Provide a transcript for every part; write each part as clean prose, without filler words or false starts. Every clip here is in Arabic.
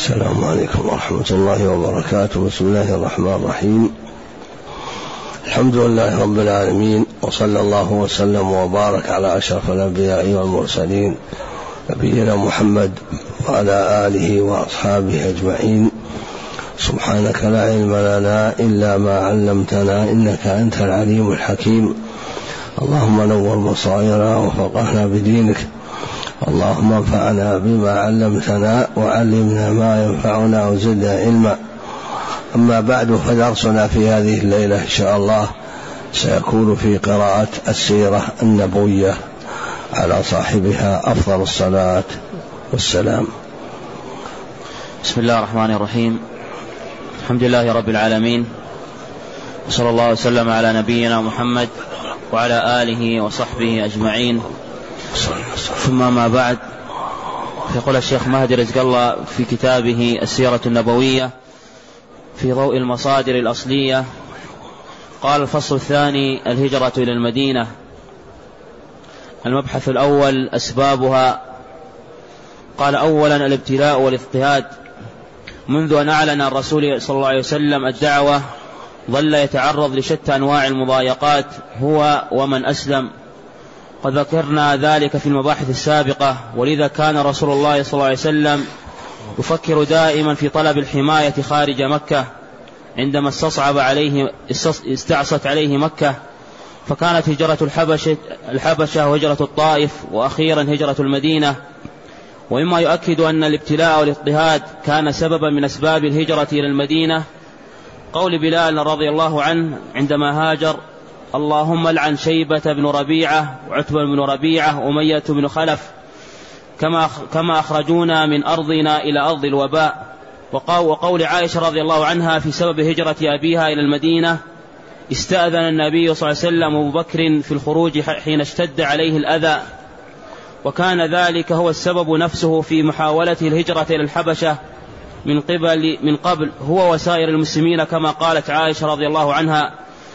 السلام عليكم ورحمة الله وبركاته. بسم الله الرحمن الرحيم. الحمد لله رب العالمين، وصلى الله وسلم وبارك على أشرف الأنبياء والمرسلين نبينا محمد وعلى آله وأصحابه أجمعين. سبحانك لا علم لنا إلا ما علمتنا إنك أنت العليم الحكيم. اللهم نور بصائرنا وفقهنا بدينك، اللهم انفعنا بما علمتنا وعلمنا ما ينفعنا وزدنا علما. أما بعد، فدرسنا في هذه الليلة إن شاء الله سيكون في قراءة السيرة النبوية على صاحبها أفضل الصلاة والسلام. بسم الله الرحمن الرحيم. الحمد لله رب العالمين، وصلى الله وسلم على نبينا محمد وعلى آله وصحبه أجمعين. ثم ما بعد، يقول الشيخ مهدي رزق الله في كتابه السيرة النبوية في ضوء المصادر الأصلية، قال: الفصل الثاني: الهجرة إلى المدينة. المبحث الأول: أسبابها. قال: أولا الابتلاء والاضطهاد. منذ أن أعلن الرسول صلى الله عليه وسلم الدعوة ظل يتعرض لشتى أنواع المضايقات هو ومن أسلم، قد ذكرنا ذلك في المباحث السابقة. ولذا كان رسول الله صلى الله عليه وسلم يفكر دائما في طلب الحماية خارج مكة عندما استعصت عليه مكة، فكانت هجرة الحبشة وهجرة الطائف، وأخيرا هجرة المدينة. ومما يؤكد أن الابتلاء والاضطهاد كان سببا من أسباب الهجرة إلى المدينة قول بلال رضي الله عنه عندما هاجر: اللهم لعن شيبة بن ربيعة وعتبة بن ربيعة وأمية بن خلف كما أخرجونا من أرضنا إلى أرض الوباء. وقول عائشة رضي الله عنها في سبب هجرة أبيها إلى المدينة: استأذن النبي صلى الله عليه وسلم أبو بكر في الخروج حين اشتد عليه الأذى، وكان ذلك هو السبب نفسه في محاولته الهجرة إلى الحبشة من قبل هو وسائر المسلمين، كما قالت عائشة رضي الله عنها: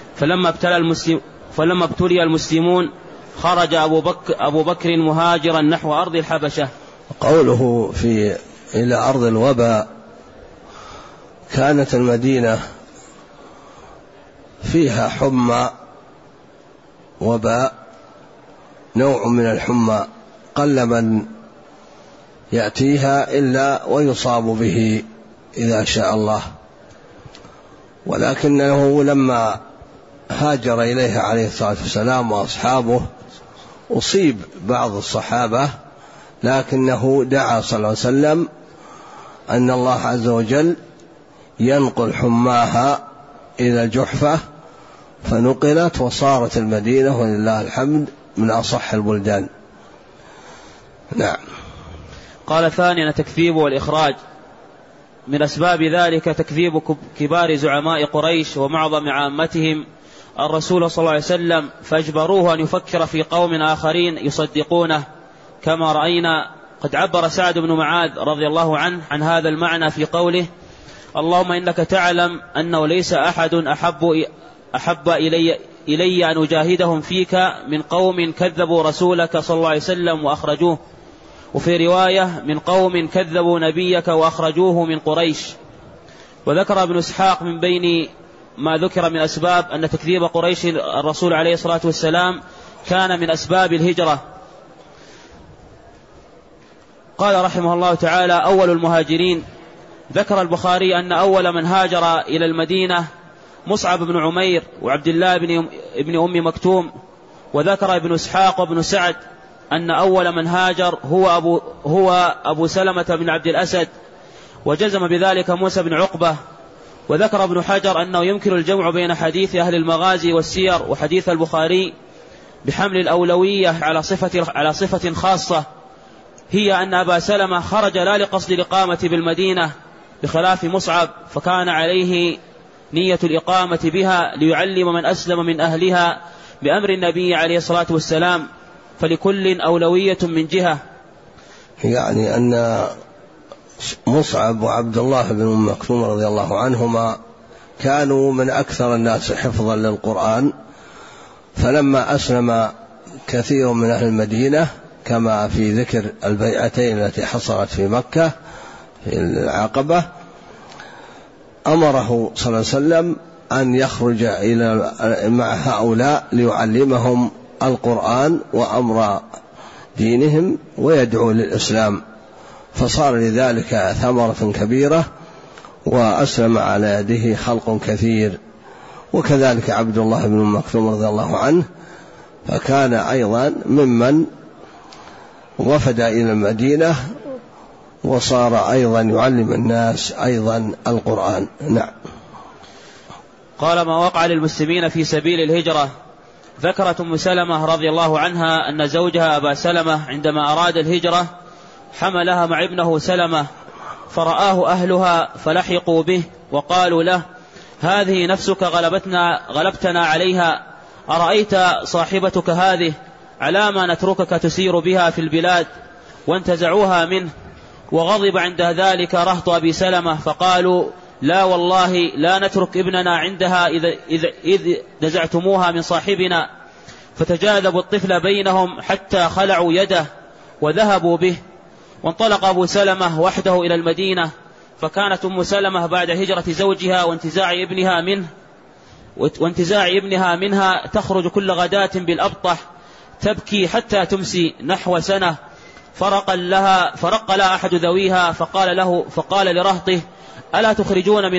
فلما ابتلي المسلمون خرج أبو بكر مهاجرا نحو أرض الحبشة. قوله إلى أرض الوباء، كانت المدينة فيها حمى وباء، نوع من الحمى قل من يأتيها إلا ويصاب به إذا شاء الله، ولكنه لما هاجر إليها عليه الصلاة والسلام وأصحابه أصيب بعض الصحابة، لكنه دعا صلى الله عليه وسلم أن الله عز وجل ينقل حماها إلى الجحفة، فنقلت وصارت المدينة ولله الحمد من أصح البلدان. نعم. قال: ثانيا التكذيب والإخراج. من أسباب ذلك تكذيب كبار زعماء قريش ومعظم عامتهم الرسول صلى الله عليه وسلم، فاجبروه أن يفكر في قوم آخرين يصدقونه، كما رأينا. قد عبر سعد بن معاذ رضي الله عنه عن هذا المعنى في قوله: اللهم إنك تعلم أنه ليس أحد أحب إلي أن أجاهدهم فيك من قوم كذبوا رسولك صلى الله عليه وسلم وأخرجوه، وفي رواية: من قوم كذبوا نبيك وأخرجوه من قريش. وذكر ابن إسحاق من بين ما ذكر من أسباب أن تكذيب قريش الرسول عليه الصلاة والسلام كان من أسباب الهجرة. قال رحمه الله تعالى: أول المهاجرين. ذكر البخاري أن أول من هاجر إلى المدينة مصعب بن عمير وعبد الله بن أم مكتوم. وذكر ابن إسحاق وابن سعد أن أول من هاجر هو أبو سلمة بن عبد الأسد، وجزم بذلك موسى بن عقبة. وذكر ابن حجر أنه يمكن الجمع بين حديث أهل المغازي والسير وحديث البخاري بحمل الأولوية على صفة خاصة، هي أن أبا سلمة خرج لا لقصد الإقامة بالمدينة بخلاف مصعب، فكان عليه نية الإقامة بها ليعلم من أسلم من أهلها بأمر النبي عليه الصلاة والسلام، فلكل أولوية من جهة. يعني أن مصعب وعبد الله بن أم مكتوم رضي الله عنهما كانوا من أكثر الناس حفظا للقرآن، فلما أسلم كثير من أهل المدينة كما في ذكر البيعتين التي حصلت في مكة في العقبة أمره صلى الله عليه وسلم أن يخرج مع هؤلاء ليعلمهم القرآن وأمر دينهم ويدعو للإسلام، فصار لذلك ثمرة كبيرة وأسلم على يده خلق كثير. وكذلك عبد الله بن مكتوم رضي الله عنه، فكان أيضا ممن وفد إلى المدينة وصار أيضا يعلم الناس أيضا القرآن. نعم. قال: ما وقع للمسلمين في سبيل الهجرة. ذكرت أم سلمة رضي الله عنها أن زوجها أبا سلمة عندما أراد الهجرة حملها مع ابنه سلمة، فرآه أهلها فلحقوا به وقالوا له: هذه نفسك غلبتنا عليها، أرأيت صاحبتك هذه على ما نتركك تسير بها في البلاد؟ وانتزعوها منه. وغضب عند ذلك رهط أبي سلمة فقالوا: لا والله لا نترك ابننا عندها إذ نزعتموها من صاحبنا. فتجاذبوا الطفل بينهم حتى خلعوا يده وذهبوا به. وانطلق أبو سلمة وحده إلى المدينة. فكانت أم سلمة بعد هجرة زوجها وانتزاع ابنها منها تخرج كل غداة بالأبطح تبكي حتى تمسي نحو سنة. فرق لها أحد ذويها فقال لرهطه: ألا تخرجون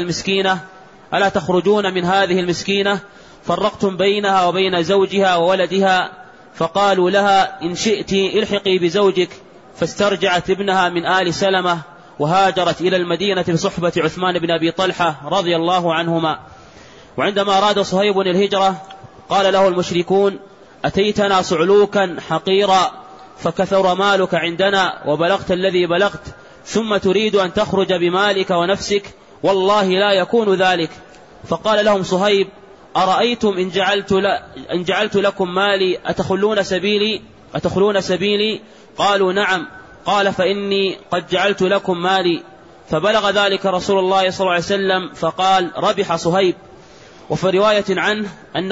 من هذه المسكينة؟ فرقتم بينها وبين زوجها وولدها. فقالوا لها: إن شئت الحقي بزوجك. فاسترجعت ابنها من آل سلمة وهاجرت إلى المدينة بصحبة عثمان بن أبي طلحة رضي الله عنهما. وعندما أراد صهيب الهجرة قال له المشركون: أتيتنا صعلوكا حقيرا فكثر مالك عندنا وبلغت الذي بلغت، ثم تريد أن تخرج بمالك ونفسك، والله لا يكون ذلك. فقال لهم صهيب: أرأيتم إن جعلت لكم مالي أتخلون سبيلي؟ قالوا: نعم. قال: فإني قد جعلت لكم مالي. فبلغ ذلك رسول الله صلى الله عليه وسلم فقال: ربح صهيب. وفي رواية عنه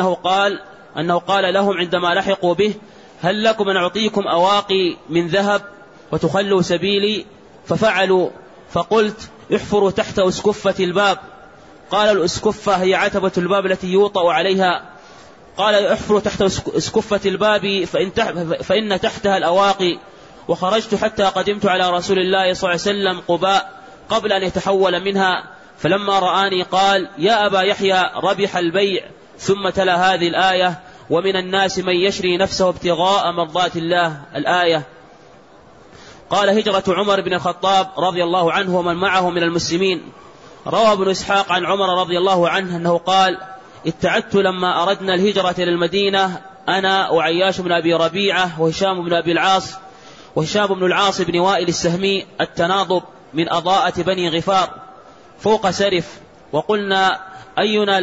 أنه قال لهم عندما لحقوا به: هل لكم أن أعطيكم أواقي من ذهب وتخلوا سبيلي؟ ففعلوا. فقلت: احفروا تحت أسكفة الباب. قال: الأسكفة هي عتبة الباب التي يوطأ عليها. قال: احفروا تحت أسكفة الباب فإن تحتها الأواقي. وخرجت حتى قدمت على رسول الله صلى الله عليه وسلم قباء قبل أن يتحول منها، فلما رآني قال: يا أبا يحيى ربح البيع. ثم تلا هذه الآية: ومن الناس من يشري نفسه ابتغاء مرضات الله، الآية. قال: هجرة عمر بن الخطاب رضي الله عنه ومن معه من المسلمين. روى ابن إسحاق عن عمر رضي الله عنه أنه قال: اتعدت لما أردنا الهجرة إلى المدينة أنا وعياش بن أبي ربيعة وهشام بن العاص بن وائل السهمي التناضب من أضاءة بني غفار فوق سرف، وقلنا: أينا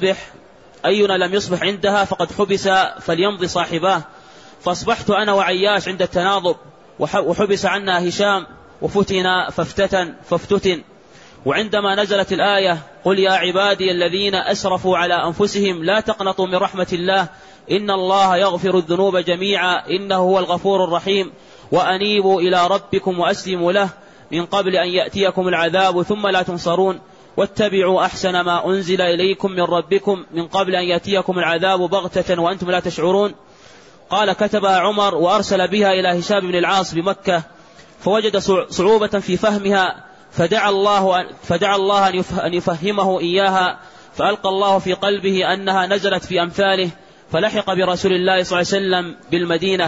لم يصبح عندها فقد حبس فليمضي صاحباه. فأصبحت أنا وعياش عند التناضب، وحبس عنا هشام، وفتنا فافتتن. وعندما نزلت الآية: قل يا عبادي الذين أسرفوا على أنفسهم لا تقنطوا من رحمة الله إن الله يغفر الذنوب جميعا إنه هو الغفور الرحيم وأنيبوا إلى ربكم وأسلموا له من قبل أن يأتيكم العذاب ثم لا تنصرون واتبعوا أحسن ما أنزل إليكم من ربكم من قبل أن يأتيكم العذاب بغتة وأنتم لا تشعرون. قال: كتبها عمر وأرسل بها إلى هشام بن العاص بمكة، فوجد صعوبة في فهمها، فدعا الله أن يفهمه إياها، فألقى الله في قلبه أنها نزلت في أمثاله، فلحق برسول الله صلى الله عليه وسلم بالمدينة.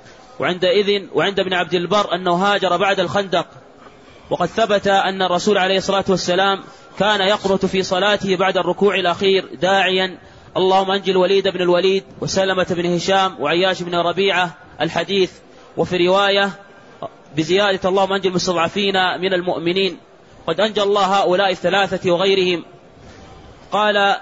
وعند ابن عبد البر أنه هاجر بعد الخندق. وقد ثبت أن الرسول عليه الصلاة والسلام كان يقنت في صلاته بعد الركوع الأخير داعيا: اللهم أنجي الوليد بن الوليد وسلمة بن هشام وعياش بن ربيعة الحديث. وفي رواية بزيادة: اللهم أنجي المستضعفين من المؤمنين. قد أنجى الله هؤلاء الثلاثة وغيرهم. قال: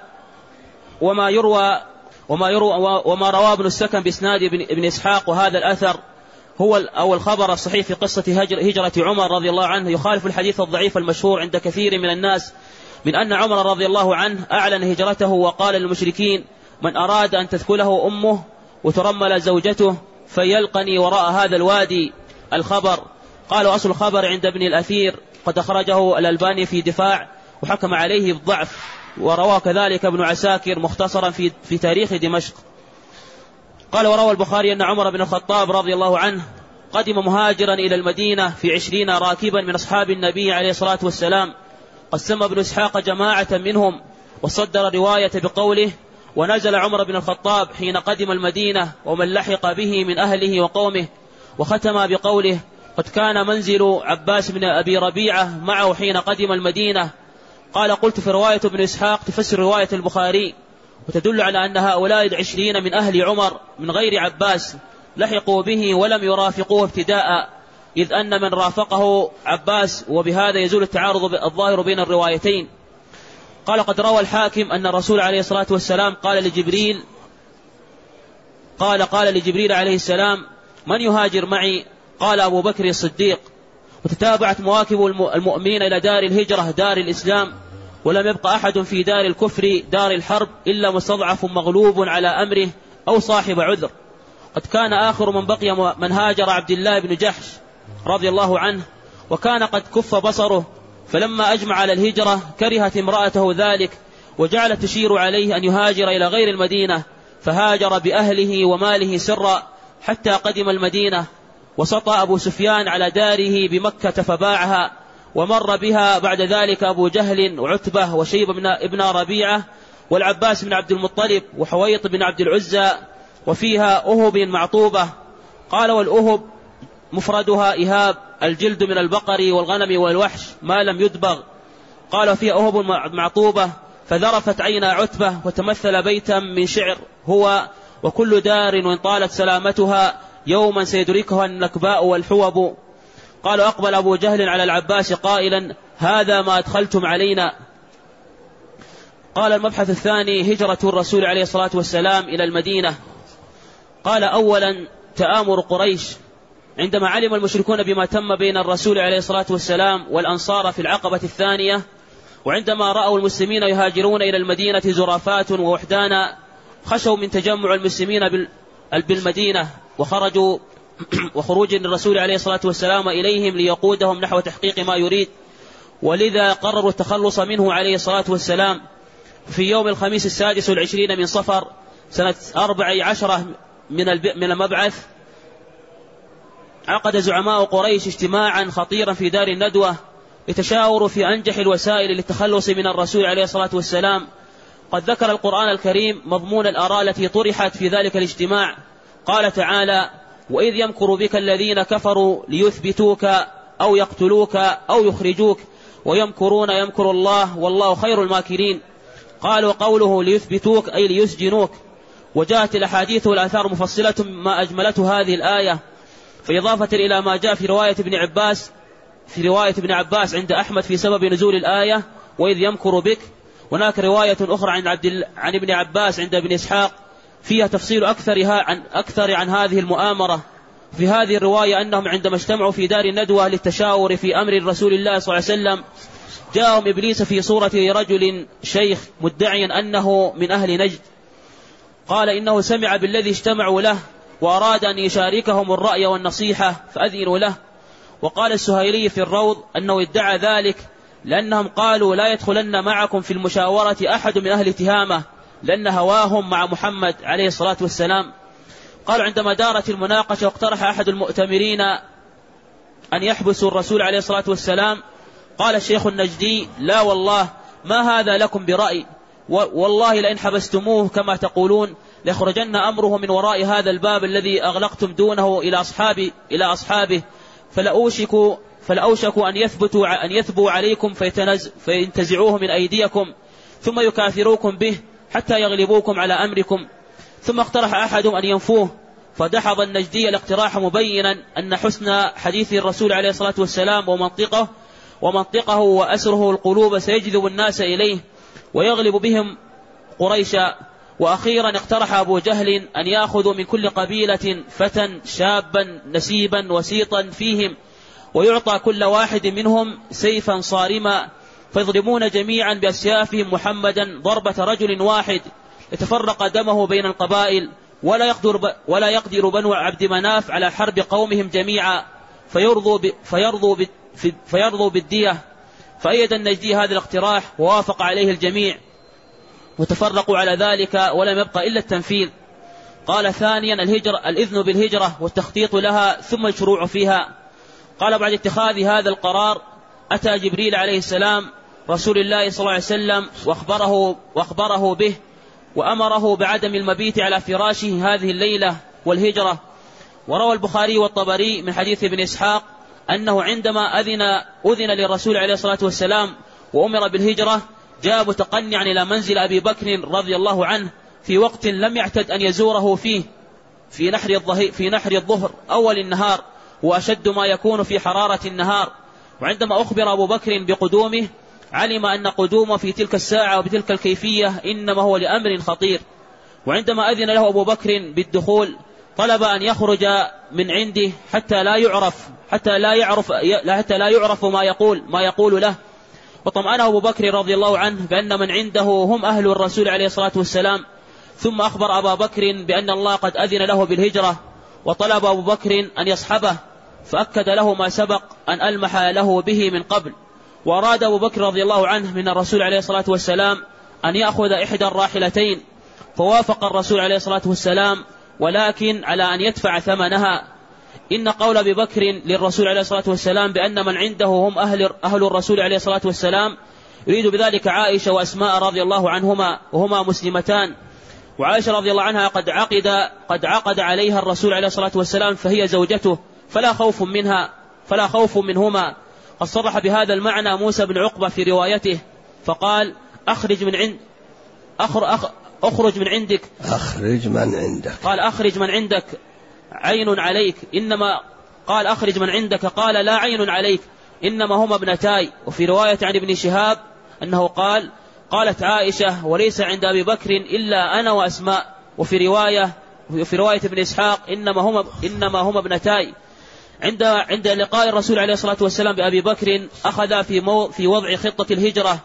وما روى ابن السكن بإسناد ابن إسحاق، وهذا الأثر هو الخبر الصحيح في قصة هجرة عمر رضي الله عنه، يخالف الحديث الضعيف المشهور عند كثير من الناس من أن عمر رضي الله عنه أعلن هجرته وقال للمشركين: من أراد أن تثكله أمه وترمل زوجته فيلقني وراء هذا الوادي. الخبر. قال وأصل الخبر عند ابن الأثير قد أخرجه الألباني في دفاع وحكم عليه بالضعف، وروى كذلك ابن عساكر مختصرا في تاريخ دمشق. قال وروى البخاري أن عمر بن الخطاب رضي الله عنه قدم مهاجرا إلى المدينة في 20 راكبا من أصحاب النبي عليه الصلاة والسلام. قسم ابن إسحاق جماعة منهم وصدر رواية بقوله ونزل عمر بن الخطاب حين قدم المدينة ومن لحق به من أهله وقومه، وختم بقوله قد كان منزل عباس بن أبي ربيعة معه حين قدم المدينة. قال قلت في رواية ابن إسحاق تفسر رواية البخاري وتدل على أن هؤلاء 20 من أهل عمر من غير عباس لحقوا به ولم يرافقوه ابتداء، إذ أن من رافقه عباس، وبهذا يزول التعارض الظاهر بين الروايتين. قال قد روى الحاكم أن الرسول عليه الصلاة والسلام قال لجبريل عليه السلام من يهاجر معي؟ قال أبو بكر الصديق. وتتابعت مواكب المؤمنين إلى دار الهجرة دار الإسلام، ولم يبقى أحد في دار الكفر دار الحرب إلا مستضعف مغلوب على أمره أو صاحب عذر. قد كان آخر من بقي من هاجر عبد الله بن جحش رضي الله عنه، وكان قد كف بصره، فلما أجمع على الهجرة كرهت امرأته ذلك وجعلت تشير عليه أن يهاجر إلى غير المدينة، فهاجر بأهله وماله سرا حتى قدم المدينة. وسطى أبو سفيان على داره بمكة فباعها، ومر بها بعد ذلك أبو جهل وعتبة وشيبة ابن ربيعة والعباس بن عبد المطلب وحويط بن عبد العزى، وفيها أهب معطوبة. قال والأهب مفردها إهاب الجلد من البقر والغنم والوحش ما لم يدبغ. قال فيها أهب معطوبة فذرفت عين عتبة وتمثل بيتا من شعر هو وكل دار وإن طالت سلامتها يوما سيدركها النكباء والحوب. قال أقبل أبو جهل على العباس قائلا هذا ما أدخلتم علينا. قال المبحث الثاني هجرة الرسول عليه الصلاة والسلام إلى المدينة. قال أولا تآمر قريش عندما علم المشركون بما تم بين الرسول عليه الصلاة والسلام والأنصار في العقبة الثانية، وعندما رأوا المسلمين يهاجرون إلى المدينة زرافات ووحدانا خشوا من تجمع المسلمين بالمدينة وخرجوا وخروج الرسول عليه الصلاة والسلام إليهم ليقودهم نحو تحقيق ما يريد، ولذا قرروا التخلص منه عليه الصلاة والسلام. في يوم الخميس 26 من صفر سنة 14 من المبعث عقد زعماء قريش اجتماعا خطيرا في دار الندوة يتشاوروا في أنجح الوسائل للتخلص من الرسول عليه الصلاة والسلام. قد ذكر القرآن الكريم مضمون الآراء التي طرحت في ذلك الاجتماع. قال تعالى وإذ يمكر بك الذين كفروا ليثبتوك أو يقتلوك أو يخرجوك ويمكرون يمكر الله والله خير الماكرين. قالوا قوله ليثبتوك أي ليسجنوك، وجاءت الأحاديث والآثار مفصلة ما أجملته هذه الآية. فإضافة إلى ما جاء في رواية ابن عباس عند أحمد في سبب نزول الآية وإذ يمكر بك، هناك رواية أخرى عن ابن عباس عند ابن إسحاق فيها تفصيل أكثر عن هذه المؤامرة. في هذه الرواية أنهم عندما اجتمعوا في دار الندوة للتشاور في أمر رسول الله صلى الله عليه وسلم جاءهم إبليس في صورة رجل شيخ مدعيا أنه من أهل نجد. قال إنه سمع بالذي اجتمعوا له وأراد أن يشاركهم الرأي والنصيحة فأذنوا له. وقال السهيلي في الروض أنه ادعى ذلك لأنهم قالوا لا يدخلن معكم في المشاورة أحد من أهل تهامة لأن هواهم مع محمد عليه الصلاة والسلام. قال عندما دارت المناقشة واقترح أحد المؤتمرين أن يحبسوا الرسول عليه الصلاة والسلام قال الشيخ النجدي لا والله ما هذا لكم برأي، والله لئن حبستموه كما تقولون ليخرجن أمره من وراء هذا الباب الذي أغلقتم دونه إلى أصحابه فلأوشك أن يثبوا عليكم فينتزعوه من أيديكم ثم يكاثروكم به حتى يغلبوكم على أمركم. ثم اقترح أحدهم أن ينفوه، فدحض النجدي الاقتراح مبينا أن حسن حديث الرسول عليه الصلاة والسلام ومنطقه وأسره القلوب سيجذب الناس إليه ويغلب بهم قريشا. وأخيرا اقترح أبو جهل أن يأخذوا من كل قبيلة فتى شابا نسيبا وسيطا فيهم ويعطى كل واحد منهم سيفا صارما فيضربون جميعا بأسيافهم محمدا ضربة رجل واحد يتفرق دمه بين القبائل ولا يقدر بنو عبد مناف على حرب قومهم جميعا. فيرضوا بالدية، فأيد النجدي هذا الاقتراح ووافق عليه الجميع، وتفرقوا على ذلك ولم يبقى إلا التنفيذ. قال ثانيا الإذن بالهجرة والتخطيط لها ثم الشروع فيها. قال بعد اتخاذ هذا القرار أتى جبريل عليه السلام رسول الله صلى الله عليه وسلم وأخبره به، وأمره بعدم المبيت على فراشه هذه الليلة والهجرة. وروى البخاري والطبري من حديث ابن إسحاق أنه عندما أذن للرسول عليه الصلاة والسلام وأمر بالهجرة جاء متقنعا إلى منزل أبي بكر رضي الله عنه في وقت لم يعتد أن يزوره فيه في نحر الظهر أول النهار، وأشد ما يكون في حرارة النهار. وعندما أخبر أبو بكر بقدومه علم أن قدومه في تلك الساعة وبتلك الكيفية إنما هو لأمر خطير. وعندما أذن له أبو بكر بالدخول طلب أن يخرج من عنده حتى لا يعرف ما يقول له. وطمأنه أبو بكر رضي الله عنه بأن من عنده هم أهل الرسول عليه الصلاة والسلام، ثم أخبر أبا بكر بأن الله قد أذن له بالهجرة، وطلب أبو بكر أن يصحبه، فأكد له ما سبق أن ألمح له به من قبل. وأراد أبو بكر رضي الله عنه من الرسول عليه الصلاة والسلام أن يأخذ إحدى الراحلتين، فوافق الرسول عليه الصلاة والسلام، ولكن على أن يدفع ثمنها. إن قول أبي بكر للرسول عليه الصلاة والسلام بأن من عنده هم أهل الرسول عليه الصلاة والسلام يريد بذلك عائشة وأسماء رضي الله عنهما، وهما مسلمتان. وعائشة رضي الله عنها قد عقد عليها الرسول عليه الصلاة والسلام فهي زوجته، فلا خوف منهما. قد صرح بهذا المعنى موسى بن عقبة في روايته فقال أخرج من عندك قال أخرج من عندك عين عليك، إنما قال أخرج من عندك قال لا عين عليك إنما هما ابنتاي. وفي رواية عن ابن شهاب أنه قالت عائشة وليس عند أبي بكر إلا أنا وأسماء. وفي رواية ابن إسحاق إنما هما ابنتاي. عند لقاء الرسول عليه الصلاة والسلام بأبي بكر أخذ في وضع خطة الهجرة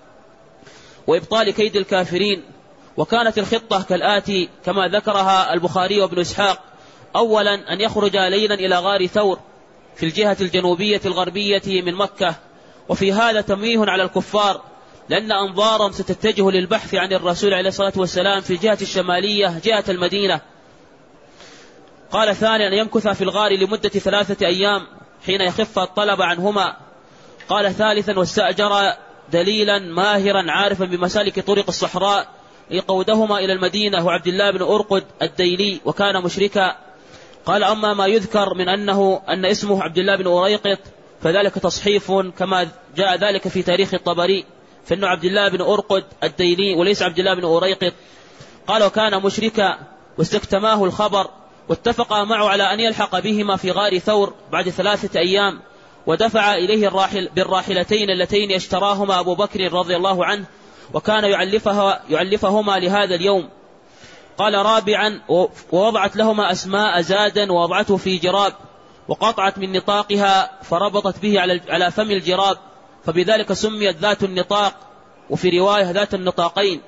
وإبطال كيد الكافرين. وكانت الخطة كالآتي كما ذكرها البخاري وابن إسحاق: أولا أن يخرج ليلا إلى غار ثور في الجهة الجنوبية الغربية من مكة، وفي هذا تنويه على الكفار لأن أنظارهم ستتجه للبحث عن الرسول عليه الصلاة والسلام في الجهة الشمالية جهة المدينة. قال ثانيا أن يمكث في الغار لمدة 3 أيام حين يخف الطلب عنهما. قال ثالثا واستأجر دليلا ماهرا عارفا بمسالك طرق الصحراء يقودهما إلى المدينة، وعبد الله بن أرقد الديلي وكان مشركا. قال أما ما يذكر من أن اسمه عبد الله بن أريقط فذلك تصحيف كما جاء ذلك في تاريخ الطبري، فإنه عبد الله بن أرقد الديلي وليس عبد الله بن أريقط. قال وكان مشركا واستكتماه الخبر، واتفق معه على أن يلحق بهما في غار ثور بعد 3 أيام، ودفع إليه بالراحلتين اللتين اشتراهما أبو بكر رضي الله عنه، وكان يعلفهما لهذا اليوم. قال رابعا ووضعت لهما أسماء زادا ووضعته في جراب، وقطعت من نطاقها فربطت به على فم الجراب، فبذلك سميت ذات النطاق، وفي رواية ذات النطاقين.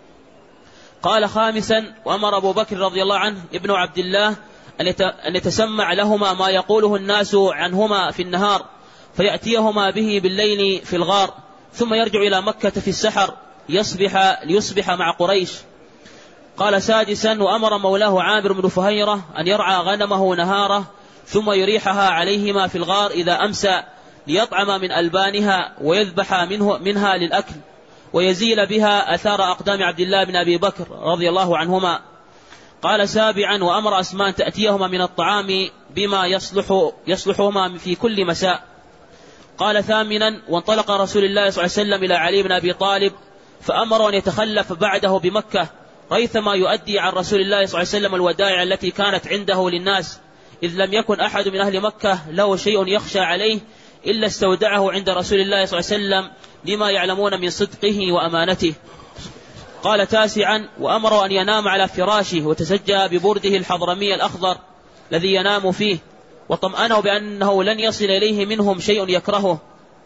قال خامسا وأمر أبو بكر رضي الله عنه ابن عبد الله أن يتسمع لهما ما يقوله الناس عنهما في النهار، فيأتيهما به بالليل في الغار، ثم يرجع إلى مكة في السحر ليصبح مع قريش. قال سادسا وأمر مولاه عامر بن فهيرة أن يرعى غنمه نهاره، ثم يريحها عليهما في الغار إذا أمسى ليطعم من ألبانها ويذبح منها للأكل، ويزيل بها أثار أقدام عبد الله بن أبي بكر رضي الله عنهما. قال سابعا وأمر أسمان تأتيهما من الطعام بما يصلحهما في كل مساء. قال ثامنا وانطلق رسول الله صلى الله عليه وسلم إلى علي بن أبي طالب فأمر أن يتخلف بعده بمكة ريثما يؤدي عن رسول الله صلى الله عليه وسلم الودائع التي كانت عنده للناس، إذ لم يكن أحد من أهل مكة له شيء يخشى عليه إلا استودعه عند رسول الله صلى الله عليه وسلم لما يعلمون من صدقه وأمانته. قال تاسعا وأمر أن ينام على فراشه وتسجى ببرده الحضرمي الأخضر الذي ينام فيه، وطمأنه بأنه لن يصل إليه منهم شيء يكرهه،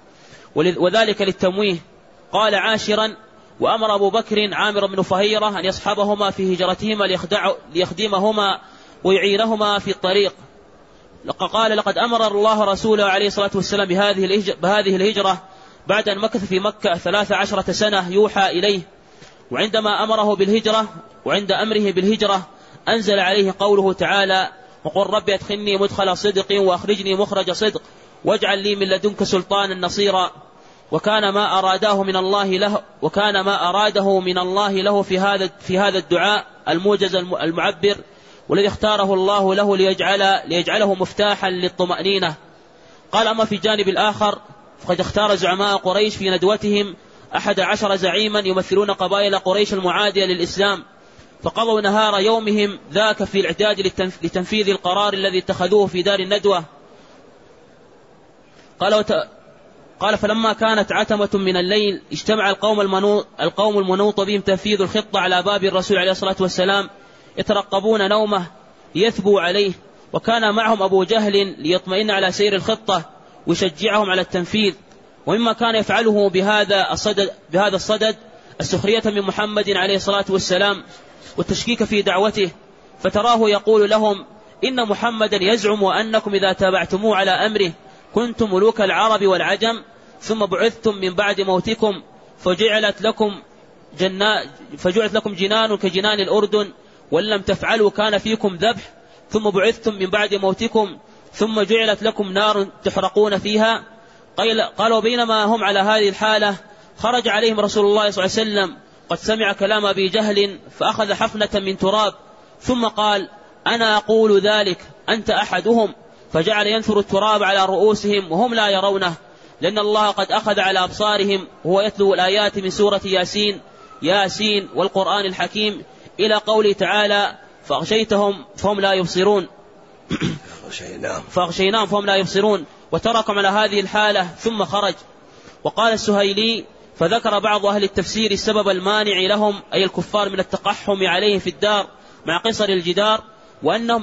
وذلك للتمويه. قال عاشرا وأمر أبو بكر عامر بن فهيرة أن يصحبهما في هجرتهما ليخدمهما ويعينهما في الطريق. قال لقد أمر الله رسوله عليه الصلاة والسلام بهذه الهجرة بعد أن مكث في مكة 13 سنة يوحى إليه، وعندما أمره بالهجرة وعند أمره بالهجرة أنزل عليه قوله تعالى: وقل رب أدخلني مدخل صدق وأخرجني مخرج صدق واجعل لي من لدنك سلطانا نصيرا. وكان ما أراده من الله له في هذا الدعاء الموجز المعبر، والذي اختاره الله له ليجعله مفتاحا للطمأنينة. قال: أما في الجانب الآخر فقد اختار زعماء قريش في ندوتهم 11 زعيما يمثلون قبائل قريش المعادية للإسلام، فقضوا نهار يومهم ذاك في الإعداد لتنفيذ القرار الذي اتخذوه في دار الندوة. قال: فلما كانت عتمة من الليل اجتمع القوم المنوط بهم تنفيذ الخطة على باب الرسول عليه الصلاة والسلام يترقبون نومه ليثبوا عليه، وكان معهم أبو جهل ليطمئن على سير الخطة ويشجعهم على التنفيذ. ومما كان يفعله بهذا الصدد السخرية من محمد عليه الصلاة والسلام والتشكيك في دعوته، فتراه يقول لهم: إن محمدا يزعم أنكم إذا تابعتموه على أمره كنتم ملوك العرب والعجم، ثم بعثتم من بعد موتكم فجعلت لكم جنان كجنان الأردن، وإن لم تفعلوا كان فيكم ذبح، ثم بعثتم من بعد موتكم ثم جعلت لكم نار تحرقون فيها. قال: وبينما هم على هذه الحالة خرج عليهم رسول الله صلى الله عليه وسلم قد سمع كلام أبي جهل، فأخذ حفنة من تراب ثم قال: أنا أقول ذلك، أنت أحدهم. فجعل ينثر التراب على رؤوسهم وهم لا يرونه، لأن الله قد أخذ على أبصارهم وهو يتلو الآيات من سورة ياسين والقرآن الحكيم إلى قوله تعالى: فأغشيتهم فهم لا يبصرون فأغشيناهم فهم لا يبصرون، وتركهم على هذه الحالة ثم خرج. وقال السهيلي: فذكر بعض أهل التفسير السبب المانع لهم أي الكفار من التقحم عليه في الدار مع قصر الجدار، وأنهم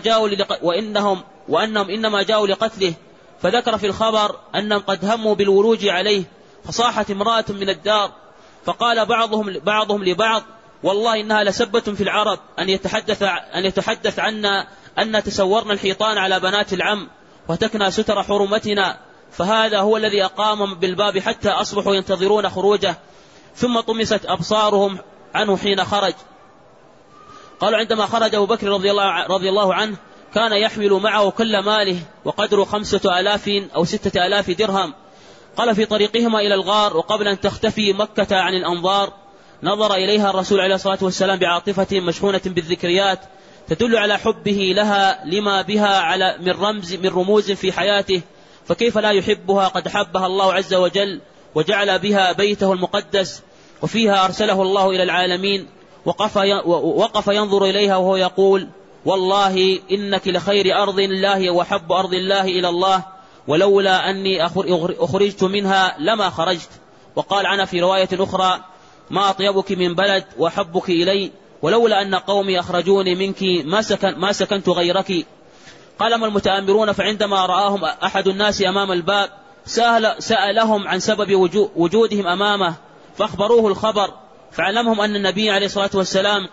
إنما جاءوا لقتله، فذكر في الخبر أنهم قد هموا بالولوج عليه، فصاحت امرأة من الدار فقال بعضهم لبعض: والله إنها لسبة في العرب أن يتحدث عنا أن تسورنا الحيطان على بنات العم وتكنى ستر حرمتنا، فهذا هو الذي أقام بالباب حتى أصبحوا ينتظرون خروجه، ثم طمست أبصارهم عنه حين خرج. قالوا: عندما خرج أبو بكر رضي الله عنه كان يحمل معه كل ماله وقدره 5000 أو 6000 درهم. قال: في طريقهما إلى الغار وقبل أن تختفي مكة عن الأنظار نظر إليها الرسول عليه الصلاة والسلام بعاطفة مشحونة بالذكريات تدل على حبه لها لما بها من رموز في حياته، فكيف لا يحبها؟ قد حبها الله عز وجل وجعل بها بيته المقدس، وفيها أرسله الله إلى العالمين. وقف ينظر إليها وهو يقول: والله إنك لخير أرض الله وحب أرض الله إلى الله، ولولا أني أخرجت منها لما خرجت. وقال عنها في رواية أخرى: ما أطيبك من بلد وحبك إلي، ولولا أن قومي أخرجوني منك ما سكنت غيرك. قال: أما المتآمرون فعندما رآهم أحد الناس أمام الباب سألهم عن سبب وجودهم أمامه، فأخبروه الخبر، فعلم أن النبي عليه الصلاة والسلام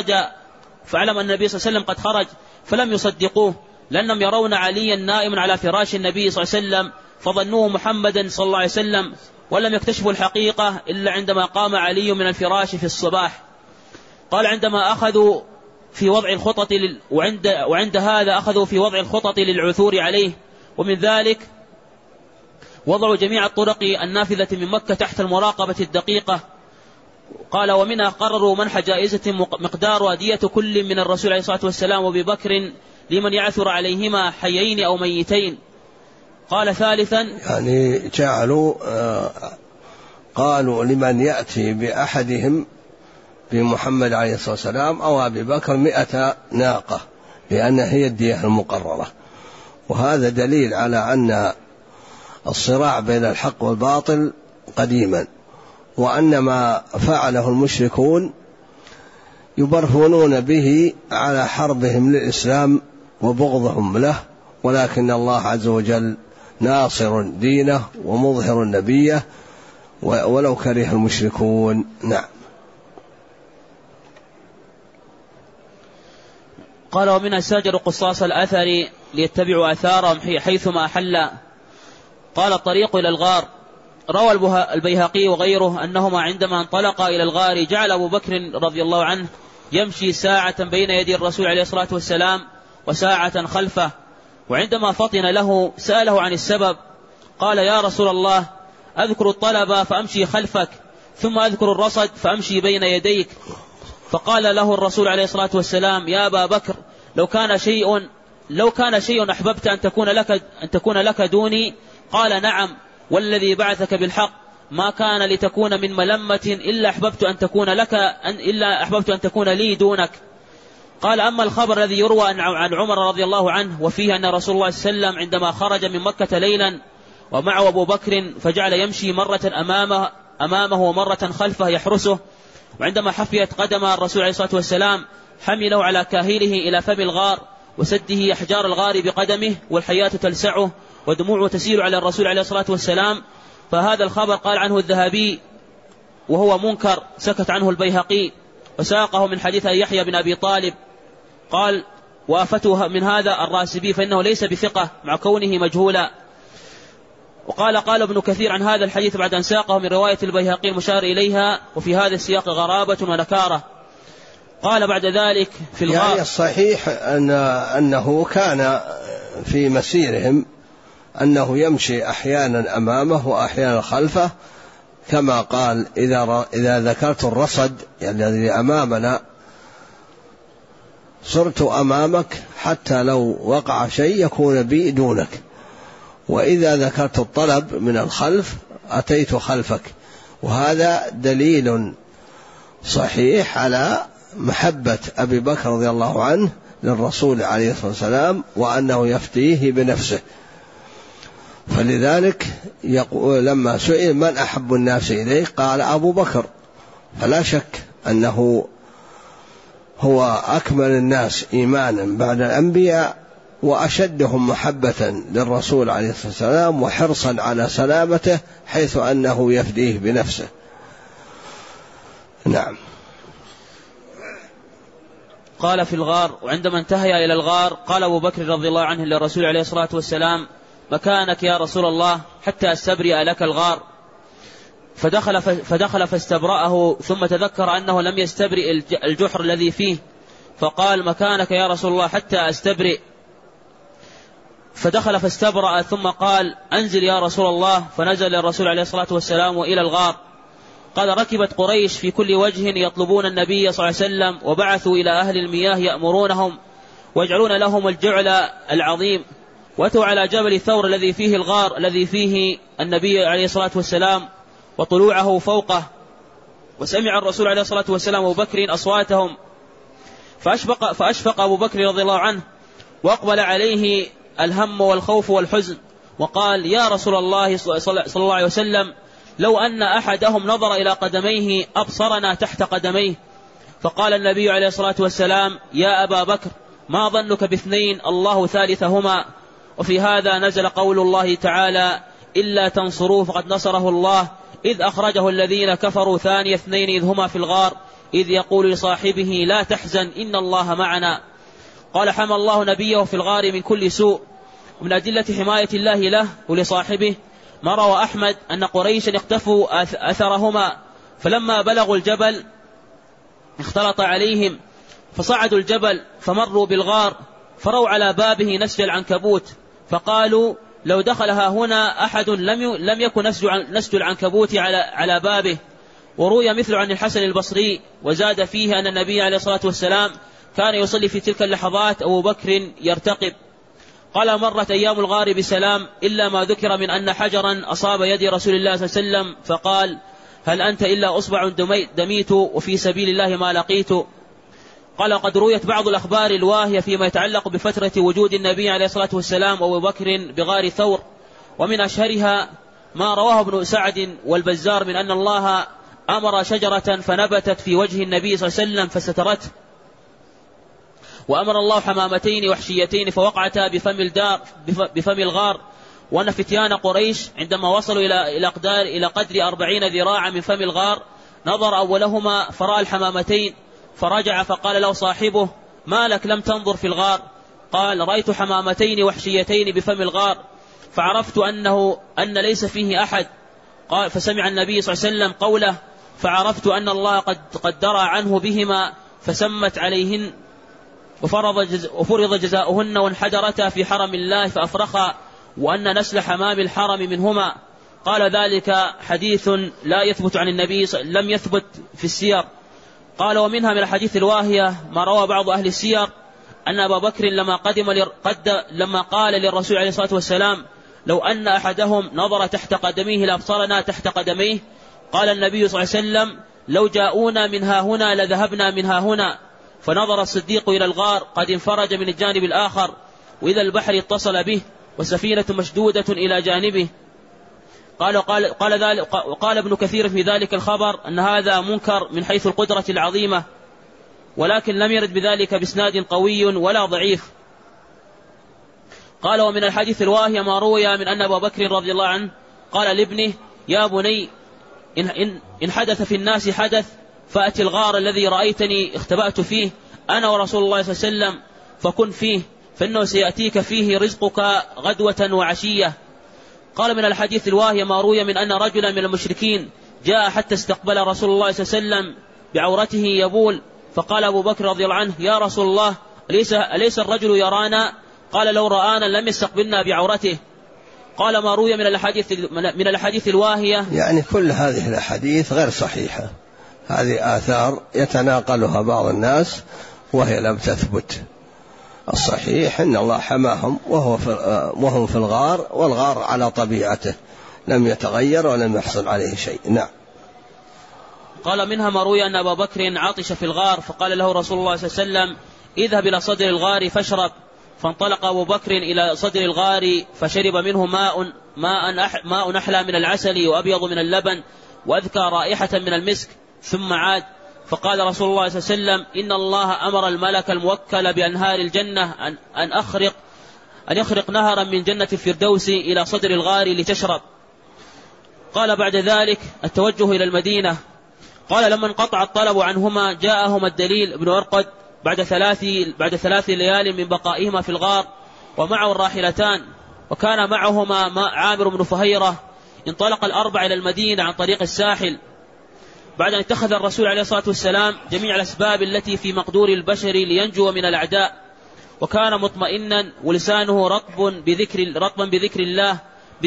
قد خرج، فلم يصدقوه، لأنهم يرون عليا نائما على فراش النبي صلى الله عليه وسلم، فظنوه محمدا صلى الله عليه وسلم، ولم يكتشفوا الحقيقة إلا عندما قام علي من الفراش في الصباح. قال: عندما أخذوا في وضع الخطط وعند هذا أخذوا في وضع الخطط للعثور عليه، ومن ذلك وضعوا جميع الطرق النافذة من مكة تحت المراقبة الدقيقة. قال: ومنها قرروا منح جائزة مقدار ودية كل من الرسول عليه الصلاة والسلام وأبي بكر لمن يعثر عليهما حيين أو ميتين. قال: ثالثا يعني جعلوا قالوا لمن يأتي بأحدهم بمحمد عليه الصلاة والسلام أو أبي بكر 100 ناقة، لأن هي الدية المقررة. وهذا دليل على أن الصراع بين الحق والباطل قديما، وأن ما فعله المشركون يبرهنون به على حربهم للإسلام وبغضهم له، ولكن الله عز وجل ناصر دينه ومظهر نبيه ولو كره المشركون. نعم. قال: ومنها ساجر قصاص الأثر ليتبعوا آثارهم حيثما أحل. قال الطريق إلى الغار. روى البيهقي وغيره أنهما عندما انطلقا إلى الغار جعل أبو بكر رضي الله عنه يمشي ساعة بين يدي الرسول عليه الصلاة والسلام وساعة خلفه، وعندما فطن له سأله عن السبب، قال: يا رسول الله، أذكر الطلب فأمشي خلفك، ثم أذكر الرصد فأمشي بين يديك. فقال له الرسول عليه الصلاة والسلام: يا أبا بكر، لو كان شيء أحببت أن تكون لك دوني. قال: نعم، والذي بعثك بالحق، ما كان لتكون من ملمة إلا أحببت أن تكون لي دونك. قال: أما الخبر الذي يروى عن عمر رضي الله عنه وفيه أن رسول الله صلى الله عليه وسلم عندما خرج من مكة ليلا ومعه أبو بكر فجعل يمشي مرة أمامه ومرة خلفه يحرسه، وعندما حفيت قدم الرسول عليه الصلاة والسلام حمله على كاهله إلى فم الغار وسده أحجار الغار بقدمه والحياة تلسعه ودموعه تسيل على الرسول عليه الصلاة والسلام. فهذا الخبر قال عنه الذهبي وهو منكر، سكت عنه البيهقي وساقه من حديث يحيى بن أبي طالب. قال: وافته من هذا الراسبي فإنه ليس بثقة مع كونه مجهولا. وقال ابن كثير عن هذا الحديث بعد أن ساقه من رواية البيهقي المشار إليها: وفي هذا السياق غرابة ونكارة. قال بعد ذلك في الغار. يعني الصحيح أنه كان في مسيرهم أنه يمشي أحيانا أمامه وأحيانا خلفه، كما قال: إذا ذكرت الرصد يعني الذي أمامنا صرت أمامك حتى لو وقع شيء يكون بي دونك، وإذا ذكرت الطلب من الخلف أتيت خلفك. وهذا دليل صحيح على محبة أبي بكر رضي الله عنه للرسول عليه الصلاة والسلام وأنه يفتيه بنفسه. فلذلك لما سئل من أحب الناس إليه قال: أبو بكر. فلا شك أنه هو أكمل الناس إيمانا بعد الأنبياء وأشدهم محبة للرسول عليه الصلاة والسلام وحرصا على سلامته حيث أنه يفديه بنفسه. نعم. قال في الغار. وعندما انتهى إلى الغار قال أبو بكر رضي الله عنه للرسول عليه الصلاة والسلام: مكانك يا رسول الله حتى أستبرئ لك الغار. فدخل فاستبرأه، ثم تذكر أنه لم يستبرئ الجحر الذي فيه، فقال: مكانك يا رسول الله حتى أستبرئ. فدخل فاستبرأ، ثم قال: أنزل يا رسول الله. فنزل الرسول عليه الصلاة والسلام إلى الغار. قال: ركبت قريش في كل وجه يطلبون النبي صلى الله عليه وسلم، وبعثوا إلى أهل المياه يأمرونهم ويجعلون لهم الجعل العظيم، واتوا على جبل ثور الذي فيه الغار الذي فيه النبي عليه الصلاة والسلام وطلوعه فوقه. وسمع الرسول عليه الصلاة والسلام أبو بكر أصواتهم، فأشفق أبو بكر رضي الله عنه وأقبل عليه الهم والخوف والحزن، وقال: يا رسول الله صلى الله عليه وسلم، لو أن أحدهم نظر إلى قدميه أبصرنا تحت قدميه. فقال النبي عليه الصلاة والسلام: يا أبا بكر، ما ظنك باثنين الله ثالثهما. وفي هذا نزل قول الله تعالى: إلا تنصروه فقد نصره الله إذ أخرجه الذين كفروا ثاني اثنين إذ هما في الغار إذ يقول لصاحبه لا تحزن إن الله معنا. قال: حمى الله نبيه في الغار من كل سوء. ومن أدلة حماية الله له ولصاحبه ما روى أحمد أن قريشا اختفوا أثرهما، فلما بلغوا الجبل اختلط عليهم فصعدوا الجبل فمروا بالغار فروا على بابه نسج العنكبوت، فقالوا: لو دخلها هنا أحد لم يكن نسج العنكبوت على بابه. وروي مثل عن الحسن البصري، وزاد فيه أن النبي عليه الصلاة والسلام كان يصلي في تلك اللحظات أبو بكر يرتقب. قال: مرت أيام الغار بسلام إلا ما ذكر من أن حجرا أصاب يد رسول الله صلى الله عليه وسلم فقال: هل أنت إلا أصبع دميت وفي سبيل الله ما لقيت. قال: قد رويت بعض الأخبار الواهية فيما يتعلق بفترة وجود النبي عليه الصلاة والسلام وأبو بكر بغار ثور، ومن أشهرها ما رواه ابن سعد والبزار من أن الله أمر شجرة فنبتت في وجه النبي صلى الله عليه وسلم فسترته، وأمر الله حمامتين وحشيتين فوقعتا بفم الغار، وأن فتيان قريش عندما وصلوا إلى قدر 40 ذراعا من فم الغار نظر أولهما فرأى الحمامتين فرجع فقال له صاحبه: ما لك لم تنظر في الغار؟ قال: رأيت حمامتين وحشيتين بفم الغار فعرفت أن ليس فيه أحد. قال: فسمع النبي صلى الله عليه وسلم قوله فعرفت أن الله قد درى عنه بهما فسمت عليهن وفرض جزاؤهن وانحدرتا في حرم الله فأفرخا وأن نسل حمام الحرم منهما. قال: ذلك حديث لا يثبت عن النبي لم يثبت في السير. قال: ومنها من الحديث الواهية ما روى بعض أهل السير أن أبا بكر لما قال للرسول عليه الصلاة والسلام: لو أن أحدهم نظر تحت قدميه لأبصرنا تحت قدميه. قال النبي صلى الله عليه وسلم: لو جاءونا من ها هنا لذهبنا من ها هنا. فنظر الصديق إلى الغار قد انفرج من الجانب الآخر وإذا البحر اتصل به وسفينة مشدودة إلى جانبه. قال ابن كثير في ذلك الخبر أن هذا منكر من حيث القدرة العظيمة، ولكن لم يرد بذلك بإسناد قوي ولا ضعيف. قال: ومن الحديث الواهي ما روي من أن أبا بكر رضي الله عنه قال لابنه: يا بني إن حدث في الناس حدث فأتي الغار الذي رأيتني اختبأت فيه أنا ورسول الله صلى الله عليه وسلم فكن فيه فإنه سيأتيك فيه رزقك غدوة وعشية. قال: من الحديث الواهي ما روي من أن رجلا من المشركين جاء حتى استقبل رسول الله صلى الله عليه وسلم بعورته يبول، فقال أبو بكر رضي الله عنه: يا رسول الله أليس الرجل يرانا؟ قال: لو رآنا لم يستقبلنا بعورته. قال: ما روي من الحديث الواهية، يعني كل هذه الأحاديث غير صحيحة، هذه آثار يتناقلها بعض الناس وهي لم تثبت. الصحيح أن الله حماهم وهم في الغار، والغار على طبيعته لم يتغير ولم يحصل عليه شيء. نعم. قال: منها ما روي أن أبا بكر عطش في الغار فقال له رسول الله صلى الله عليه وسلم: اذهب إلى صدر الغار فاشرب. فانطلق أبو بكر إلى صدر الغار فشرب منه ماء أحلى من العسل وأبيض من اللبن وأذكى رائحة من المسك، ثم عاد فقال رسول الله صلى الله عليه وسلم: إن الله أمر الملك الموكل بأنهار الجنة أن يخرق نهرا من جنة الفردوس إلى صدر الغار لتشرب. قال: بعد ذلك التوجه إلى المدينة. قال: لما انقطع الطلب عنهما جاءهما الدليل بن أرقد بعد ثلاث ليال من بقائهما في الغار ومعه الراحلتان، وكان معهما عامر بن فهيرة. انطلق الأربع إلى المدينة عن طريق الساحل بعد أن اتخذ الرسول عليه الصلاة والسلام جميع الأسباب التي في مقدور البشر لينجو من الأعداء، وكان مطمئنا ولسانه رطبا بذكر الله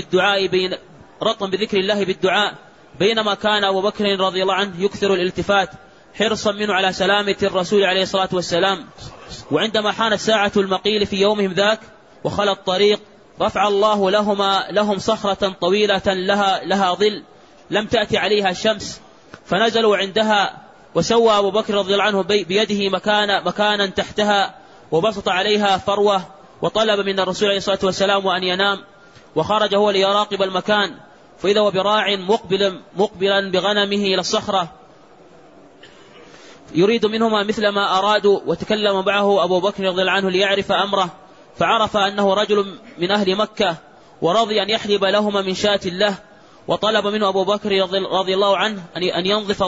بالدعاء، بينما كان أبو بكر رضي الله عنه يكثر الالتفات حرصا منه على سلامة الرسول عليه الصلاة والسلام. وعندما حانت ساعة المقيل في يومهم ذاك وخلى الطريق رفع الله لهم صخرة طويلة لها ظل لم تأتي عليها الشمس، فنزلوا عندها، وسوى أبو بكر رضي الله عنه بيده مكانا تحتها وبسط عليها فروة، وطلب من الرسول عليه الصلاة والسلام أن ينام، وخرج هو ليراقب المكان، فإذا هو براع مقبلا بغنمه إلى الصخرة يريد منهما مثل ما أرادوا. وتكلم معه أبو بكر رضي الله عنه ليعرف أمره، فعرف أنه رجل من أهل مكة، ورضي أن يحلب لهما من شاة له. وطلب منه أبو بكر رضي الله عنه أن ينظف